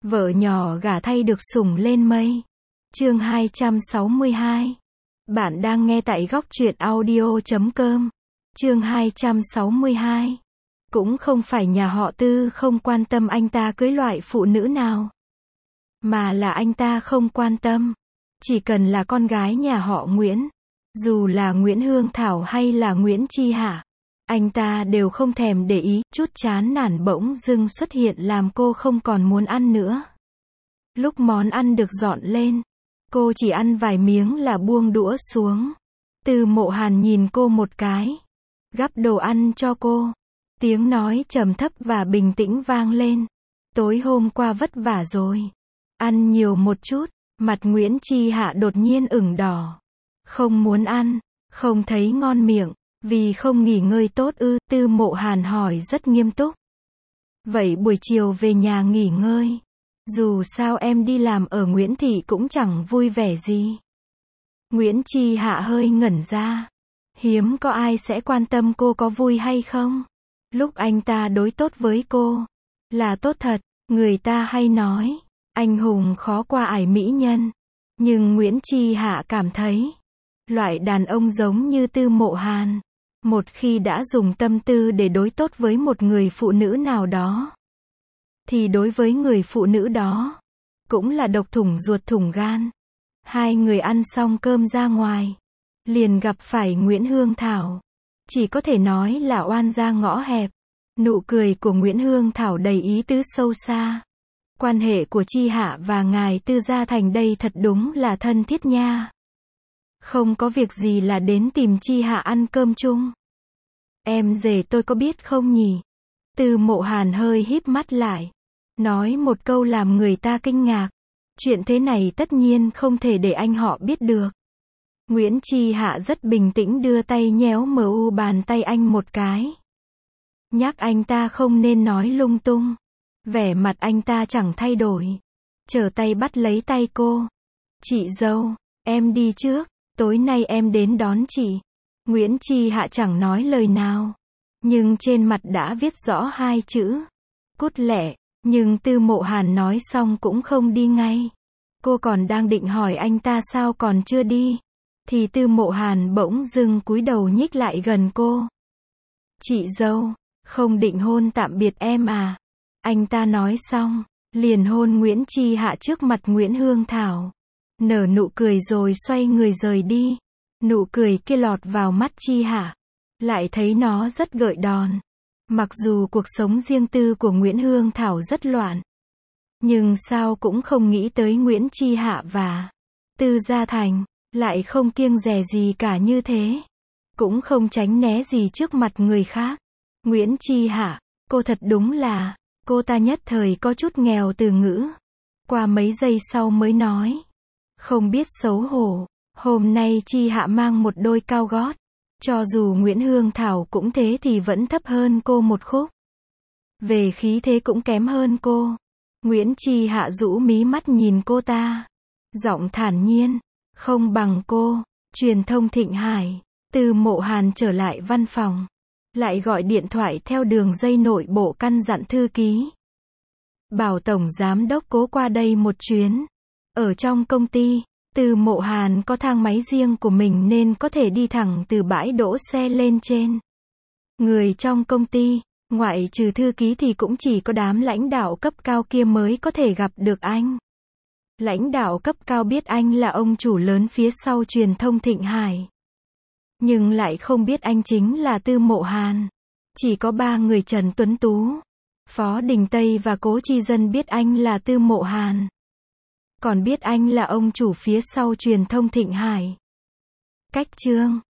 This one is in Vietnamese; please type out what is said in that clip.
Vợ nhỏ gả thay được sủng lên mây. Chương 262. Bạn đang nghe tại góc truyện audio.com. Chương 262. Cũng không phải nhà họ Tư không quan tâm anh ta cưới loại phụ nữ nào, mà là anh ta không quan tâm. Chỉ cần là con gái nhà họ Nguyễn, dù là Nguyễn Hương Thảo hay là Nguyễn Chi Hạ, anh ta đều không thèm để ý. Chút chán nản bỗng dưng xuất hiện làm cô không còn muốn ăn nữa. Lúc món ăn được dọn lên, cô chỉ ăn vài miếng là buông đũa xuống. Từ Mộ Hàn nhìn cô một cái, gắp đồ ăn cho cô. Tiếng nói trầm thấp và bình tĩnh vang lên. Tối hôm qua vất vả rồi, ăn nhiều một chút. Mặt Nguyễn Chi Hạ đột nhiên ửng đỏ. Không muốn ăn, không thấy ngon miệng, vì không nghỉ ngơi tốt ư? Từ Mộ Hàn hỏi rất nghiêm túc. Vậy buổi chiều về nhà nghỉ ngơi. Dù sao em đi làm ở Nguyễn Thị cũng chẳng vui vẻ gì. Nguyễn Chi Hạ hơi ngẩn ra. Hiếm có ai sẽ quan tâm cô có vui hay không. Lúc anh ta đối tốt với cô, là tốt thật. Người ta hay nói, anh hùng khó qua ải mỹ nhân. Nhưng Nguyễn Chi Hạ cảm thấy, loại đàn ông giống như Từ Mộ Hàn, một khi đã dùng tâm tư để đối tốt với một người phụ nữ nào đó, thì đối với người phụ nữ đó, cũng là độc thủng ruột thủng gan. Hai người ăn xong cơm ra ngoài, liền gặp phải Nguyễn Hương Thảo. Chỉ có thể nói là oan gia ngõ hẹp. Nụ cười của Nguyễn Hương Thảo đầy ý tứ sâu xa. Quan hệ của Chi Hạ và ngài Tư gia thành đây thật đúng là thân thiết nha. Không có việc gì là đến tìm Chi Hạ ăn cơm chung. Em rể tôi có biết không nhỉ? Từ Mộ Hàn hơi híp mắt lại, nói một câu làm người ta kinh ngạc. Chuyện thế này tất nhiên không thể để anh họ biết được. Nguyễn Chi Hạ rất bình tĩnh đưa tay nhéo mu bàn tay anh một cái. Nhắc anh ta không nên nói lung tung. Vẻ mặt anh ta chẳng thay đổi. Trở tay bắt lấy tay cô. Chị dâu, em đi trước, tối nay em đến đón chị. Nguyễn Chi Hạ chẳng nói lời nào, nhưng trên mặt đã viết rõ hai chữ cút lẹ. Nhưng Từ Mộ Hàn nói xong cũng không đi ngay. Cô còn đang định hỏi anh ta sao còn chưa đi, thì Từ Mộ Hàn bỗng dưng cúi đầu nhích lại gần cô. Chị dâu, không định hôn tạm biệt em à? Anh ta nói xong, liền hôn Nguyễn Chi Hạ trước mặt Nguyễn Hương Thảo. Nở nụ cười rồi xoay người rời đi. Nụ cười kia lọt vào mắt Chi Hạ, lại thấy nó rất gợi đòn. Mặc dù cuộc sống riêng tư của Nguyễn Hương Thảo rất loạn, nhưng sao cũng không nghĩ tới Nguyễn Chi Hạ và Tư gia thành lại không kiêng dè gì cả như thế. Cũng không tránh né gì trước mặt người khác. Nguyễn Chi Hạ, cô thật đúng là, cô ta nhất thời có chút nghèo từ ngữ. Qua mấy giây sau mới nói, không biết xấu hổ, hôm nay Chi Hạ mang một đôi cao gót. Cho dù Nguyễn Hương Thảo cũng thế thì vẫn thấp hơn cô một khúc. Về khí thế cũng kém hơn cô. Nguyễn Chi Hạ rũ mí mắt nhìn cô ta, giọng thản nhiên, không bằng cô. Truyền thông Thịnh Hải. Từ Mộ Hàn trở lại văn phòng, lại gọi điện thoại theo đường dây nội bộ căn dặn thư ký, bảo tổng giám đốc Cố qua đây một chuyến. Ở trong công ty, Từ Mộ Hàn có thang máy riêng của mình nên có thể đi thẳng từ bãi đỗ xe lên trên. Người trong công ty, ngoại trừ thư ký thì cũng chỉ có đám lãnh đạo cấp cao kia mới có thể gặp được anh. Lãnh đạo cấp cao biết anh là ông chủ lớn phía sau Truyền thông Thịnh Hải, nhưng lại không biết anh chính là Từ Mộ Hàn. Chỉ có ba người Trần Tuấn Tú, Phó Đình Tây và Cố Chi Dân biết anh là Từ Mộ Hàn. Còn biết anh là ông chủ phía sau Truyền thông Thịnh Hải. Cách chương